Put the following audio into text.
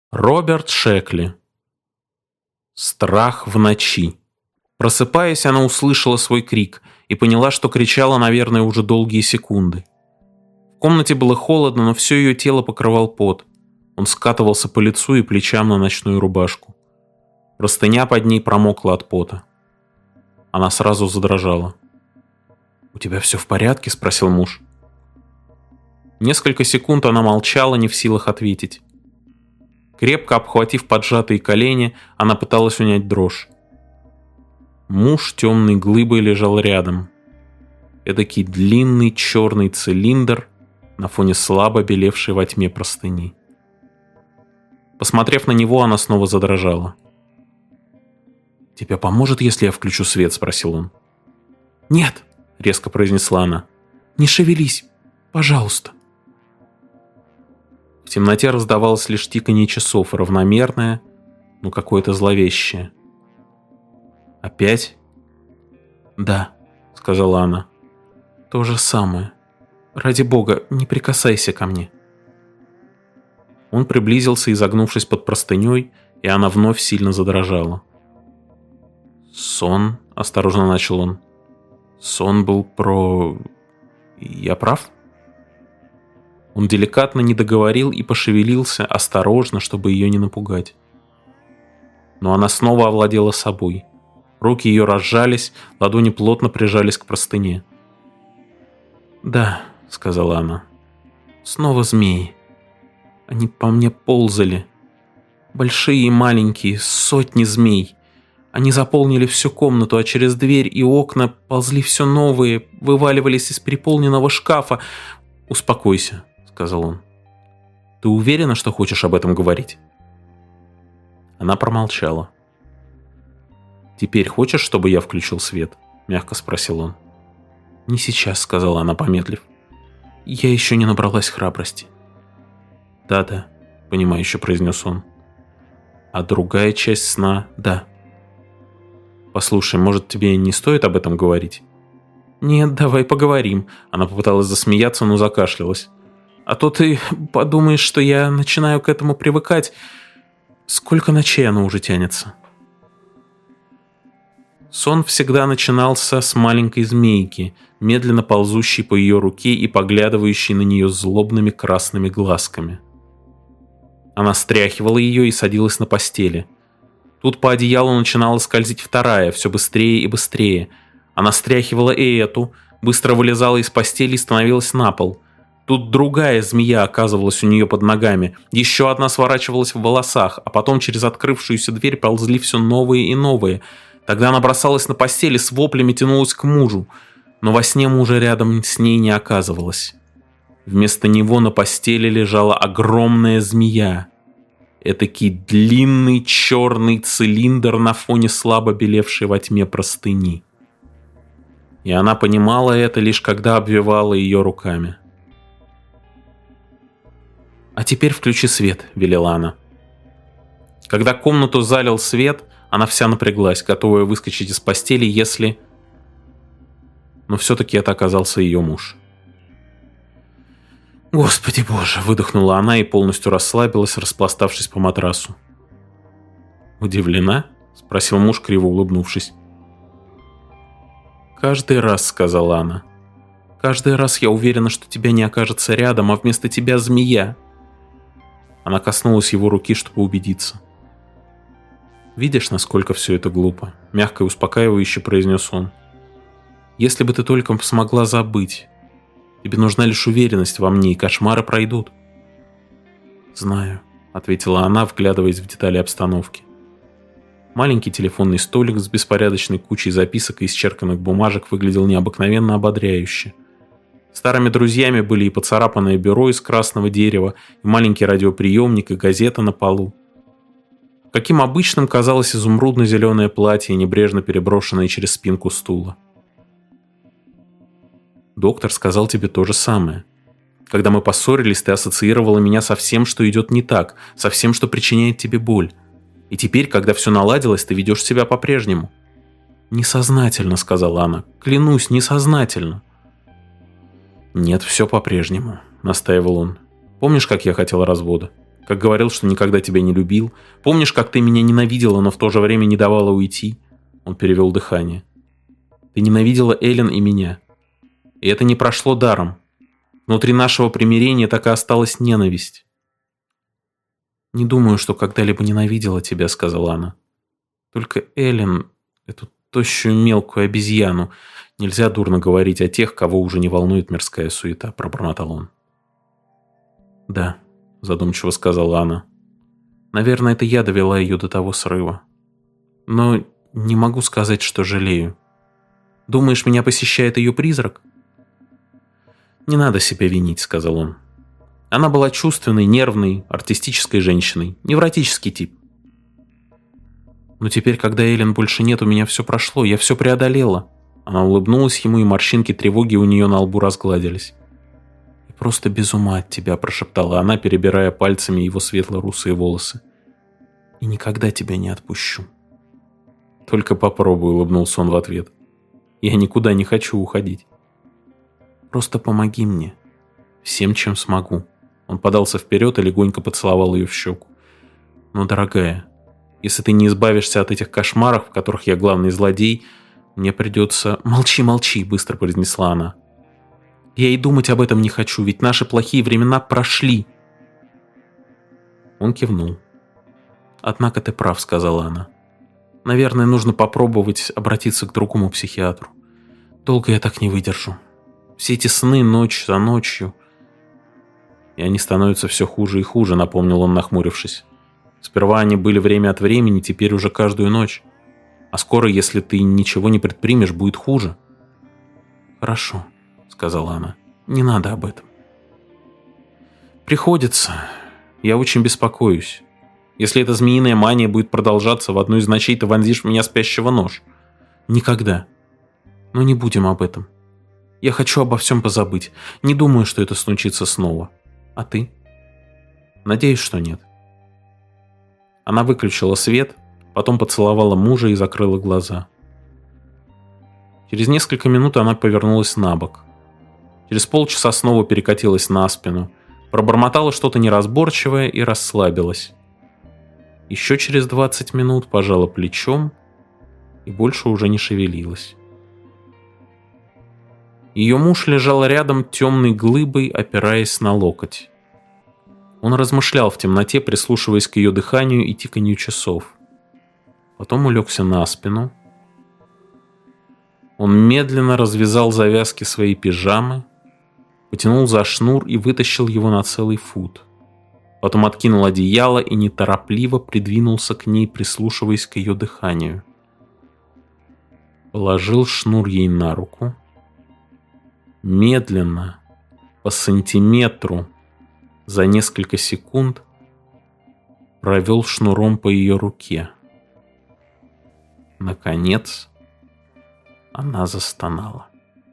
Роберт Шекли. Страх в ночи. Просыпаясь, она услышала свой крик и поняла, что кричала, наверное, уже долгие секунды. В комнате было холодно, но все ее тело покрывал пот. Он скатывался по лицу и плечам на ночную рубашку. Простыня под ней промокла от пота. Она сразу задрожала. «У тебя все в порядке?» – спросил муж. Несколько секунд она молчала, не в силах ответить. Крепко обхватив поджатые колени, она пыталась унять дрожь. Муж темной глыбой лежал рядом. Эдакий длинный черный цилиндр на фоне слабо белевшей во тьме простыни. Посмотрев на него, она снова задрожала. «Тебе поможет, если я включу свет?» – спросил он. «Нет!» – резко произнесла она. «Не шевелись! Пожалуйста!» В темноте раздавалось лишь тиканье часов, равномерное, но какое-то зловещее. «Опять?» «Да», — сказала она. «То же самое. Ради бога, не прикасайся ко мне». Он приблизился, изогнувшись под простыней, и она вновь сильно задрожала. «Сон?» — осторожно начал он. «Сон был про... Я прав?» Он деликатно не договорил и пошевелился, осторожно, чтобы ее не напугать. Но она снова овладела собой. Руки ее разжались, ладони плотно прижались к простыне. «Да», — сказала она, — «снова змеи. Они по мне ползали. Большие и маленькие, сотни змей. Они заполнили всю комнату, а через дверь и окна ползли все новые, вываливались из переполненного шкафа. Успокойся», — сказал он. «Ты уверена, что хочешь об этом говорить?» Она промолчала. «Теперь хочешь, чтобы я включил свет?» — мягко спросил он. «Не сейчас», — сказала она, помедлив. «Я еще не набралась храбрости». «Да-да», — понимающе произнес он. «А другая часть сна — да». «Послушай, может, тебе не стоит об этом говорить?» «Нет, давай поговорим». Она попыталась засмеяться, но закашлялась. «А то ты подумаешь, что я начинаю к этому привыкать. Сколько ночей оно уже тянется?» Сон всегда начинался с маленькой змейки, медленно ползущей по ее руке и поглядывающей на нее злобными красными глазками. Она стряхивала ее и садилась на постели. Тут по одеялу начинала скользить вторая, все быстрее и быстрее. Она стряхивала и эту, быстро вылезала из постели и становилась на пол. Тут другая змея оказывалась у нее под ногами, еще одна сворачивалась в волосах, а потом через открывшуюся дверь ползли все новые и новые. Тогда она бросалась на постели, с воплями тянулась к мужу, но во сне мужа рядом с ней не оказывалось. Вместо него на постели лежала огромная змея. Этакий длинный черный цилиндр на фоне слабо белевшей во тьме простыни. И она понимала это лишь когда обвивала ее руками. «А теперь включи свет», — велела она. Когда комнату залил свет, она вся напряглась, готовая выскочить из постели, если... Но все-таки это оказался ее муж. «Господи боже!» — выдохнула она и полностью расслабилась, распластавшись по матрасу. «Удивлена?» — спросил муж, криво улыбнувшись. «Каждый раз», — сказала она. «Каждый раз я уверена, что тебя не окажется рядом, а вместо тебя змея». Она коснулась его руки, чтобы убедиться. «Видишь, насколько все это глупо?» — мягко и успокаивающе произнес он. «Если бы ты только смогла забыть. Тебе нужна лишь уверенность во мне, и кошмары пройдут». «Знаю», — ответила она, вглядываясь в детали обстановки. Маленький телефонный столик с беспорядочной кучей записок и исчерканных бумажек выглядел необыкновенно ободряюще. Старыми друзьями были и поцарапанное бюро из красного дерева, и маленький радиоприемник, и газета на полу. Каким обычным казалось изумрудно-зеленое платье, небрежно переброшенное через спинку стула. «Доктор сказал тебе то же самое. Когда мы поссорились, ты ассоциировала меня со всем, что идет не так, со всем, что причиняет тебе боль. И теперь, когда все наладилось, ты ведешь себя по-прежнему». «Несознательно», — сказала она. «Клянусь, несознательно». «Нет, все по-прежнему», — настаивал он. «Помнишь, как я хотел развода? как говорил, что никогда тебя не любил. Помнишь, как ты меня ненавидела, но в то же время не давала уйти?» Он перевел дыхание. «Ты ненавидела Эллен и меня. И это не прошло даром. Внутри нашего примирения так и осталась ненависть». «Не думаю, что когда-либо ненавидела тебя», — сказала она. «Только Эллен, эту тощую мелкую обезьяну, нельзя дурно говорить о тех, кого уже не волнует мирская суета», — пробормотал он. «Да», — задумчиво сказала она. «Наверное, это я довела ее до того срыва. Но не могу сказать, что жалею. Думаешь, меня посещает ее призрак?» «Не надо себя винить», — сказал он. «Она была чувственной, нервной, артистической женщиной, невротический тип. Но теперь, когда Эллен больше нет, у меня все прошло, я все преодолела». Она улыбнулась ему, и морщинки тревоги у нее на лбу разгладились. «Я просто без ума от тебя», — прошептала она, перебирая пальцами его светло-русые волосы. «И никогда тебя не отпущу». «Только попробуй», — улыбнулся он в ответ. «Я никуда не хочу уходить. Просто помоги мне. Всем, чем смогу». Он подался вперед и легонько поцеловал ее в щеку. «Но, дорогая, если ты не избавишься от этих кошмаров, в которых я главный злодей, мне придется...» «Молчи, молчи», — быстро произнесла она. «Я и думать об этом не хочу, ведь наши плохие времена прошли». Он кивнул. «Однако ты прав», — сказала она. «Наверное, нужно попробовать обратиться к другому психиатру. Долго я так не выдержу. Все эти сны ночь за ночью...» «И они становятся все хуже и хуже», — напомнил он, нахмурившись. «Сперва они были время от времени, теперь уже каждую ночь. А скоро, если ты ничего не предпримешь, будет хуже». «Хорошо», — сказала она. «Не надо об этом». «Приходится. Я очень беспокоюсь. Если эта змеиная мания будет продолжаться, в одну из ночей ты вонзишь в меня спящего нож. Никогда. Но не будем об этом. Я хочу обо всем позабыть. Не думаю, что это случится снова. А ты?» «Надеюсь, что нет». Она выключила свет, потом поцеловала мужа и закрыла глаза. Через несколько минут она повернулась на бок. Через полчаса снова перекатилась на спину, пробормотала что-то неразборчивое и расслабилась. Еще через 20 минут пожала плечом и больше уже не шевелилась. Ее муж лежал рядом темной глыбой, опираясь на локоть. Он размышлял в темноте, прислушиваясь к ее дыханию и тиканью часов. Потом улегся на спину. Он медленно развязал завязки своей пижамы, потянул за шнур и вытащил его на целый фут. Потом откинул одеяло и неторопливо придвинулся к ней, прислушиваясь к ее дыханию. Положил шнур ей на руку. Медленно, по сантиметру, за несколько секунд провел шнуром по ее руке. Наконец, она застонала.